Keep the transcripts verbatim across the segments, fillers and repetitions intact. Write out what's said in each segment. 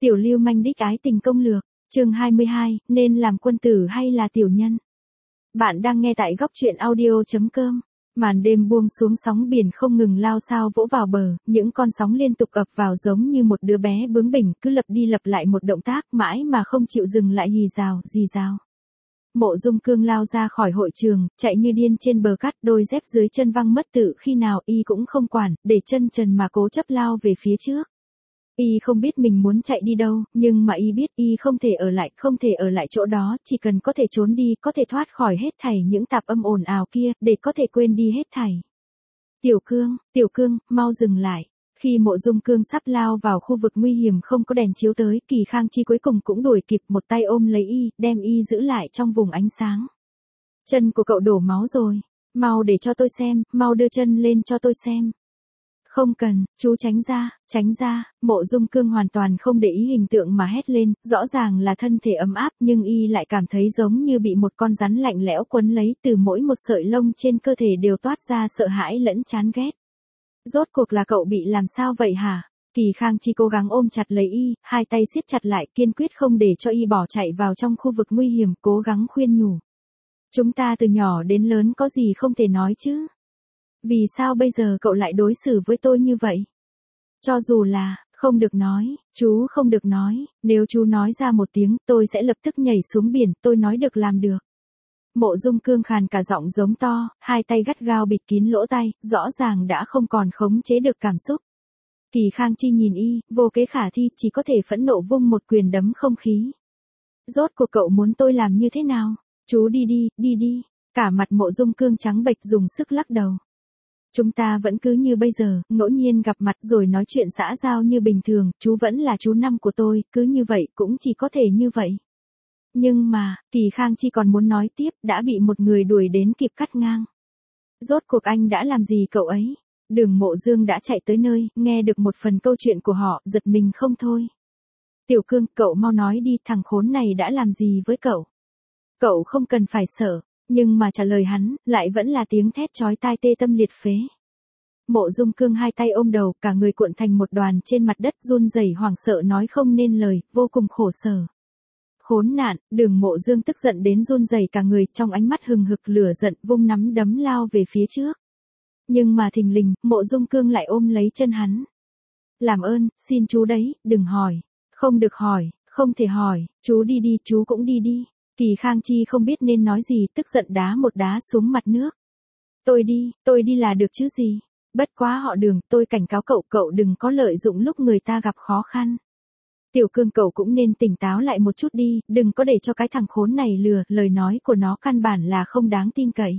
Tiểu lưu manh đích ái tình công lược, chương hai mươi hai, nên làm quân tử hay là tiểu nhân? Bạn đang nghe tại góc truyện audio chấm com. Màn đêm buông xuống, sóng biển không ngừng lao xao vỗ vào bờ, những con sóng liên tục ập vào giống như một đứa bé bướng bỉnh, cứ lặp đi lặp lại một động tác mãi mà không chịu dừng lại, hì rào, rì rào. Mộ Dung Cương lao ra khỏi hội trường, chạy như điên trên bờ cát, đôi dép dưới chân văng mất tự khi nào, y cũng không quản, để chân trần mà cố chấp lao về phía trước. Y không biết mình muốn chạy đi đâu, nhưng mà y biết y không thể ở lại, không thể ở lại chỗ đó, chỉ cần có thể trốn đi, có thể thoát khỏi hết thảy những tạp âm ồn ào kia, để có thể quên đi hết thảy. Tiểu Cương, Tiểu Cương, mau dừng lại. Khi Mộ Dung Cương sắp lao vào khu vực nguy hiểm không có đèn chiếu tới, Kỳ Khang Chi cuối cùng cũng đuổi kịp, một tay ôm lấy y, đem y giữ lại trong vùng ánh sáng. Chân của cậu đổ máu rồi, mau để cho tôi xem, mau đưa chân lên cho tôi xem. Không cần, chú tránh ra, tránh ra. Mộ Dung Cương hoàn toàn không để ý hình tượng mà hét lên, rõ ràng là thân thể ấm áp nhưng y lại cảm thấy giống như bị một con rắn lạnh lẽo quấn lấy, từ mỗi một sợi lông trên cơ thể đều toát ra sợ hãi lẫn chán ghét. Rốt cuộc là cậu bị làm sao vậy hả? Kỳ Khang Chi cố gắng ôm chặt lấy y, hai tay siết chặt lại, kiên quyết không để cho y bỏ chạy vào trong khu vực nguy hiểm, cố gắng khuyên nhủ. Chúng ta từ nhỏ đến lớn có gì không thể nói chứ? Vì sao bây giờ cậu lại đối xử với tôi như vậy? Cho dù là, không được nói, chú không được nói, nếu chú nói ra một tiếng, tôi sẽ lập tức nhảy xuống biển, tôi nói được làm được. Mộ Dung Cương khàn cả giọng giống to, hai tay gắt gao bịt kín lỗ tai, rõ ràng đã không còn khống chế được cảm xúc. Kỳ Khang Chi nhìn y, vô kế khả thi, chỉ có thể phẫn nộ vung một quyền đấm không khí. Rốt cuộc cậu muốn tôi làm như thế nào? Chú đi đi, đi đi. Cả mặt Mộ Dung Cương trắng bệch dùng sức lắc đầu. Chúng ta vẫn cứ như bây giờ, ngẫu nhiên gặp mặt rồi nói chuyện xã giao như bình thường, chú vẫn là chú năm của tôi, cứ như vậy cũng chỉ có thể như vậy. Nhưng mà, Kỳ Khang Chi còn muốn nói tiếp, đã bị một người đuổi đến kịp cắt ngang. Rốt cuộc anh đã làm gì cậu ấy? Đường Mộ Dương đã chạy tới nơi, nghe được một phần câu chuyện của họ, giật mình không thôi. Tiểu Cương, cậu mau nói đi, thằng khốn này đã làm gì với cậu? Cậu không cần phải sợ. Nhưng mà trả lời hắn, lại vẫn là tiếng thét chói tai tê tâm liệt phế. Mộ Dung Cương hai tay ôm đầu, cả người cuộn thành một đoàn trên mặt đất, run rẩy hoảng sợ nói không nên lời, vô cùng khổ sở. Khốn nạn, Đường Mộ Dương tức giận đến run rẩy cả người, trong ánh mắt hừng hực lửa giận, vung nắm đấm lao về phía trước. Nhưng mà thình lình, Mộ Dung Cương lại ôm lấy chân hắn. Làm ơn, xin chú đấy, đừng hỏi. Không được hỏi, không thể hỏi, chú đi đi, chú cũng đi đi. Kỳ Khang Chi không biết nên nói gì, tức giận đá một đá xuống mặt nước. Tôi đi, tôi đi là được chứ gì. Bất quá họ Đường, tôi cảnh cáo cậu, cậu đừng có lợi dụng lúc người ta gặp khó khăn. Tiểu Cương, cậu cũng nên tỉnh táo lại một chút đi, đừng có để cho cái thằng khốn này lừa, lời nói của nó căn bản là không đáng tin cậy.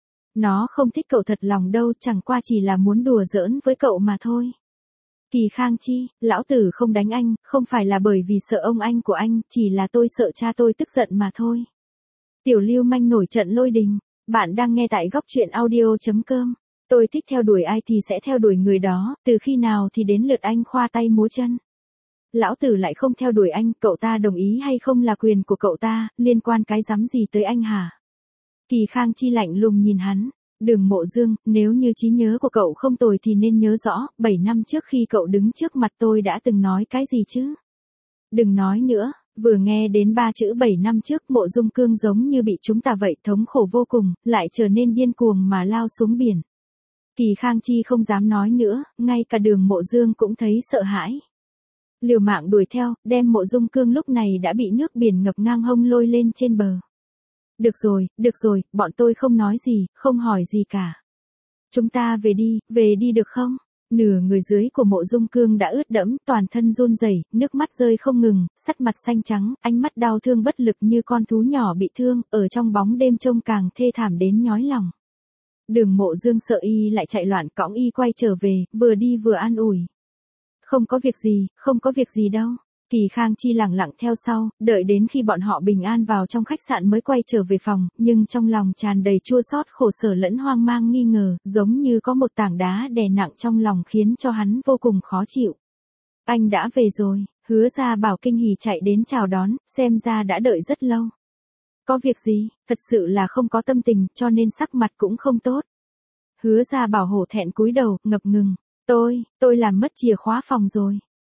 Nó không thích cậu thật lòng đâu, chẳng qua chỉ là muốn đùa giỡn với cậu mà thôi. Kỳ Khang Chi, lão tử không đánh anh, không phải là bởi vì sợ ông anh của anh, chỉ là tôi sợ cha tôi tức giận mà thôi. Tiểu lưu manh nổi trận lôi đình, bạn đang nghe tại góc truyện audio chấm com. Tôi thích theo đuổi ai thì sẽ theo đuổi người đó, từ khi nào thì đến lượt anh khoa tay múa chân. Lão tử lại không theo đuổi anh, cậu ta đồng ý hay không là quyền của cậu ta, liên quan cái rắm gì tới anh hả? Kỳ Khang Chi lạnh lùng nhìn hắn. Đường Mộ Dương, nếu như trí nhớ của cậu không tồi thì nên nhớ rõ, bảy năm trước khi cậu đứng trước mặt tôi đã từng nói cái gì chứ? Đừng nói nữa, vừa nghe đến ba chữ bảy năm trước, Mộ Dung Cương giống như bị chúng ta vậy, thống khổ vô cùng, lại trở nên điên cuồng mà lao xuống biển. Kỳ Khang Chi không dám nói nữa, ngay cả Đường Mộ Dương cũng thấy sợ hãi. Liều mạng đuổi theo, đem Mộ Dung Cương lúc này đã bị nước biển ngập ngang hông lôi lên trên bờ. Được rồi, được rồi, bọn tôi không nói gì, không hỏi gì cả. Chúng ta về đi, về đi được không? Nửa người dưới của Mộ Dung Cương đã ướt đẫm, toàn thân run rẩy, nước mắt rơi không ngừng, sắc mặt xanh trắng, ánh mắt đau thương bất lực như con thú nhỏ bị thương, ở trong bóng đêm trông càng thê thảm đến nhói lòng. Đường Mộ Dương sợ y lại chạy loạn, cõng y quay trở về, vừa đi vừa an ủi. Không có việc gì, không có việc gì đâu. Kỳ Khang Chi lẳng lặng theo sau, đợi đến khi bọn họ bình an vào trong khách sạn mới quay trở về phòng, nhưng trong lòng tràn đầy chua xót, khổ sở lẫn hoang mang nghi ngờ, giống như có một tảng đá đè nặng trong lòng khiến cho hắn vô cùng khó chịu. Anh đã về rồi, Hứa Gia Bảo kinh hỉ chạy đến chào đón, xem ra đã đợi rất lâu. Có việc gì, thật sự là không có tâm tình, cho nên sắc mặt cũng không tốt. Hứa Gia Bảo hổ thẹn cúi đầu, ngập ngừng. Tôi, tôi làm mất chìa khóa phòng rồi.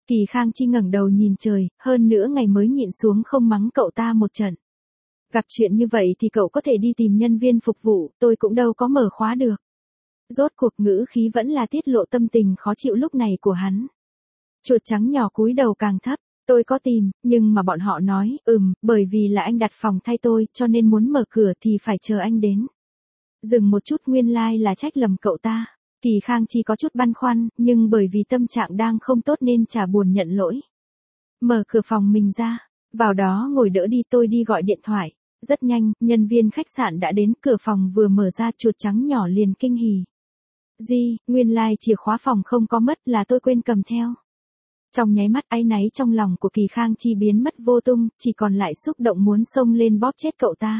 Kỳ Khang Chi ngẩng đầu nhìn trời, hơn nữa ngày mới nhịn xuống không mắng cậu ta một trận. Gặp chuyện như vậy thì cậu có thể đi tìm nhân viên phục vụ, tôi cũng đâu có mở khóa được. Rốt cuộc ngữ khí vẫn là tiết lộ tâm tình khó chịu lúc này của hắn. Chuột trắng nhỏ cúi đầu càng thấp, tôi có tìm, nhưng mà bọn họ nói, ừm, bởi vì là anh đặt phòng thay tôi, cho nên muốn mở cửa thì phải chờ anh đến. Dừng một chút, nguyên lai like là trách lầm cậu ta. Kỳ Khang Chi có chút băn khoăn, nhưng bởi vì tâm trạng đang không tốt nên chả buồn nhận lỗi. Mở cửa phòng mình ra, vào đó ngồi đỡ đi, tôi đi gọi điện thoại. Rất nhanh, nhân viên khách sạn đã đến, cửa phòng vừa mở ra, chuột trắng nhỏ liền kinh hỉ. Gì, nguyên lai like chìa khóa phòng không có mất, là tôi quên cầm theo. Trong nháy mắt áy náy trong lòng của Kỳ Khang Chi biến mất vô tung, chỉ còn lại xúc động muốn xông lên bóp chết cậu ta.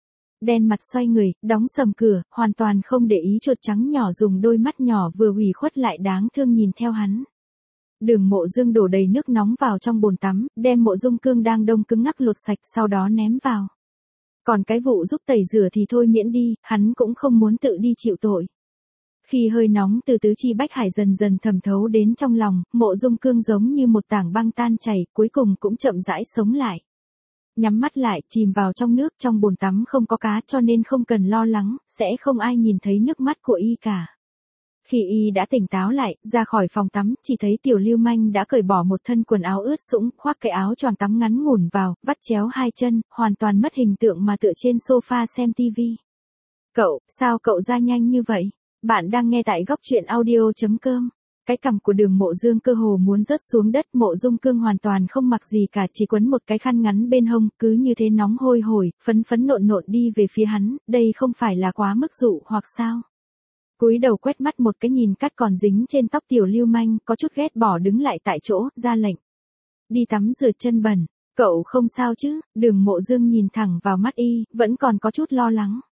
Đen mặt xoay người, đóng sầm cửa, hoàn toàn không để ý chuột trắng nhỏ dùng đôi mắt nhỏ vừa ủy khuất lại đáng thương nhìn theo hắn. Đường Mộ Dương đổ đầy nước nóng vào trong bồn tắm, đem Mộ Dung Cương đang đông cứng ngắc lột sạch, sau đó ném vào. Còn cái vụ giúp tẩy rửa thì thôi miễn đi, hắn cũng không muốn tự đi chịu tội. Khi hơi nóng từ tứ chi bách hải dần dần thẩm thấu đến trong lòng, Mộ Dung Cương giống như một tảng băng tan chảy, cuối cùng cũng chậm rãi sống lại. Nhắm mắt lại, chìm vào trong nước, trong bồn tắm không có cá cho nên không cần lo lắng, sẽ không ai nhìn thấy nước mắt của y cả. Khi y đã tỉnh táo lại, ra khỏi phòng tắm, chỉ thấy Tiểu Lưu Manh đã cởi bỏ một thân quần áo ướt sũng, khoác cái áo choàng tắm ngắn ngủn vào, vắt chéo hai chân, hoàn toàn mất hình tượng mà tựa trên sofa xem tivi. Cậu, sao cậu ra nhanh như vậy? Bạn đang nghe tại góc truyện audio chấm com. Cái cằm của Đường Mộ Dương cơ hồ muốn rớt xuống đất, Mộ Dung Cương hoàn toàn không mặc gì cả, chỉ quấn một cái khăn ngắn bên hông, cứ như thế nóng hôi hổi, phấn phấn nộn nộn đi về phía hắn, đây không phải là quá mức dụ hoặc sao? Cúi đầu quét mắt một cái nhìn cắt còn dính trên tóc Tiểu Lưu Manh, có chút ghét bỏ đứng lại tại chỗ, ra lệnh. Đi tắm rửa chân bẩn, cậu không sao chứ? Đường Mộ Dương nhìn thẳng vào mắt y, vẫn còn có chút lo lắng.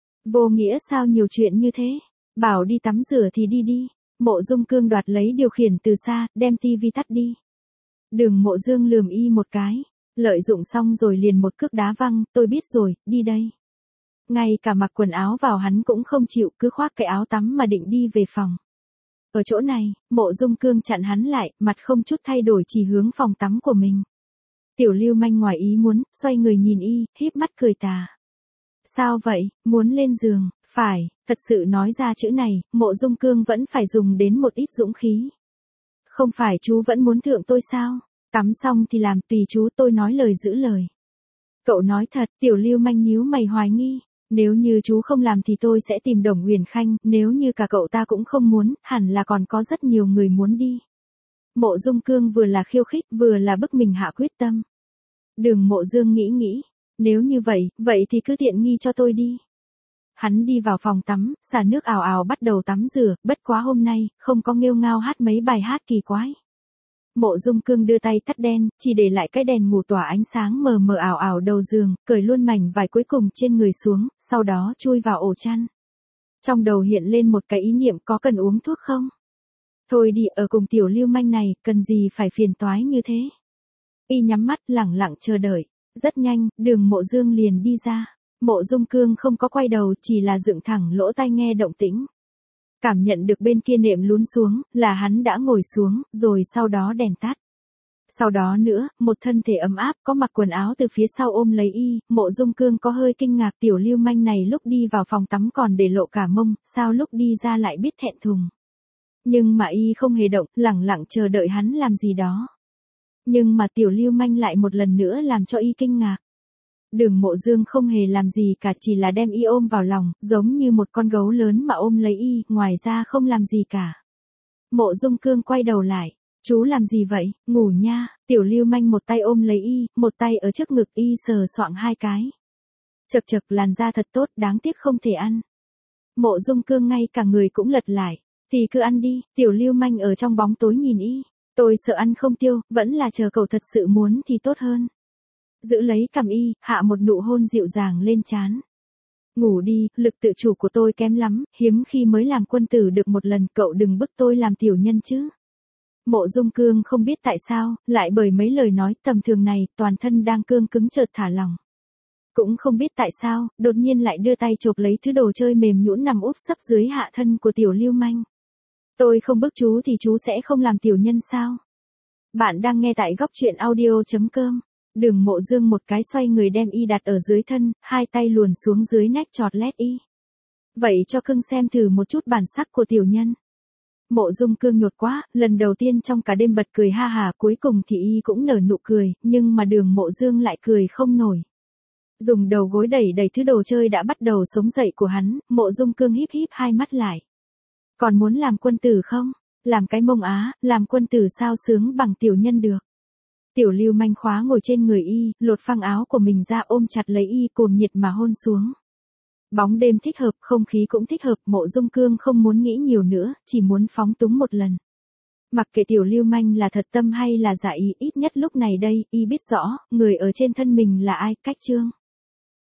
Vô nghĩa sao nhiều chuyện như thế? Bảo đi tắm rửa thì đi đi. Mộ Dung Cương đoạt lấy điều khiển từ xa, đem tivi tắt đi. Đường Mộ Dương lườm y một cái, lợi dụng xong rồi liền một cước đá văng, tôi biết rồi, đi đây. Ngay cả mặc quần áo vào hắn cũng không chịu, cứ khoác cái áo tắm mà định đi về phòng. Ở chỗ này, Mộ Dung Cương chặn hắn lại, mặt không chút thay đổi chỉ hướng phòng tắm của mình. Tiểu Lưu Manh ngoài ý muốn, xoay người nhìn y, híp mắt cười tà. Sao vậy, muốn lên giường? Phải, thật sự nói ra chữ này, Mộ Dung Cương vẫn phải dùng đến một ít dũng khí. Không phải chú vẫn muốn thượng tôi sao? Tắm xong thì làm, tùy chú, tôi nói lời giữ lời. Cậu nói thật, Tiểu Lưu Manh nhíu mày hoài nghi. Nếu như chú không làm thì tôi sẽ tìm Đồng Huyền Khanh, nếu như cả cậu ta cũng không muốn, hẳn là còn có rất nhiều người muốn đi. Mộ Dung Cương vừa là khiêu khích, vừa là bức mình hạ quyết tâm. Đường Mộ Dương nghĩ nghĩ, nếu như vậy, vậy thì cứ tiện nghi cho tôi đi. Hắn đi vào phòng tắm, xả nước ào ào bắt đầu tắm rửa, bất quá hôm nay, không có nghêu ngao hát mấy bài hát kỳ quái. Mộ Dung Cương đưa tay tắt đen, chỉ để lại cái đèn ngủ tỏa ánh sáng mờ mờ ảo ảo đầu giường, cởi luôn mảnh vải cuối cùng trên người xuống, sau đó chui vào ổ chăn. Trong đầu hiện lên một cái ý niệm, có cần uống thuốc không? Thôi đi, ở cùng Tiểu Lưu Manh này, cần gì phải phiền toái như thế? Y nhắm mắt lẳng lặng chờ đợi. Rất nhanh, Đường Mộ Dương liền đi ra. Mộ Dung Cương không có quay đầu, chỉ là dựng thẳng lỗ tai nghe động tĩnh. Cảm nhận được bên kia nệm lún xuống, là hắn đã ngồi xuống, rồi sau đó đèn tắt. Sau đó nữa, một thân thể ấm áp có mặc quần áo từ phía sau ôm lấy y, Mộ Dung Cương có hơi kinh ngạc, Tiểu Lưu Manh này lúc đi vào phòng tắm còn để lộ cả mông, sao lúc đi ra lại biết thẹn thùng. Nhưng mà y không hề động, lẳng lặng chờ đợi hắn làm gì đó. Nhưng mà Tiểu Lưu Manh lại một lần nữa làm cho y kinh ngạc. Đường Mộ Dương không hề làm gì cả, chỉ là đem y ôm vào lòng, giống như một con gấu lớn mà ôm lấy y, ngoài ra không làm gì cả. Mộ Dung Cương quay đầu lại, chú làm gì vậy, ngủ nha. Tiểu Lưu Manh một tay ôm lấy y, một tay ở trước ngực y sờ soạng hai cái. Chật chật, làn da thật tốt, đáng tiếc không thể ăn. Mộ Dung Cương ngay cả người cũng lật lại, thì cứ ăn đi. Tiểu Lưu Manh ở trong bóng tối nhìn y, tôi sợ ăn không tiêu, vẫn là chờ cậu thật sự muốn thì tốt hơn. Giữ lấy cằm y, hạ một nụ hôn dịu dàng lên trán. Ngủ đi, lực tự chủ của tôi kém lắm, hiếm khi mới làm quân tử được một lần, cậu đừng bức tôi làm tiểu nhân chứ. Mộ Dung Cương không biết tại sao, lại bởi mấy lời nói tầm thường này, toàn thân đang cương cứng chợt thả lỏng. Cũng không biết tại sao, đột nhiên lại đưa tay chộp lấy thứ đồ chơi mềm nhũn nằm úp sấp dưới hạ thân của Tiểu Lưu Manh. Tôi không bức chú thì chú sẽ không làm tiểu nhân sao? Bạn đang nghe tại góc truyện audio.com. Đường Mộ Dương một cái xoay người đem y đặt ở dưới thân, hai tay luồn xuống dưới nách chọt lét y. Vậy cho cưng xem thử một chút bản sắc của tiểu nhân. Mộ Dung Cương nhột quá, lần đầu tiên trong cả đêm bật cười ha hà, cuối cùng thì y cũng nở nụ cười, nhưng mà Đường Mộ Dương lại cười không nổi. Dùng đầu gối đẩy đẩy thứ đồ chơi đã bắt đầu sống dậy của hắn, Mộ Dung Cương híp híp hai mắt lại. Còn muốn làm quân tử không? Làm cái mông á, làm quân tử sao sướng bằng tiểu nhân được. Tiểu Lưu Manh khóa ngồi trên người y, lột phăng áo của mình ra ôm chặt lấy y cuồng nhiệt mà hôn xuống. Bóng đêm thích hợp, không khí cũng thích hợp, Mộ Dung Cương không muốn nghĩ nhiều nữa, chỉ muốn phóng túng một lần. Mặc kệ Tiểu Lưu Manh là thật tâm hay là giả ý, ít nhất lúc này đây, y biết rõ, người ở trên thân mình là ai, Cách Trương.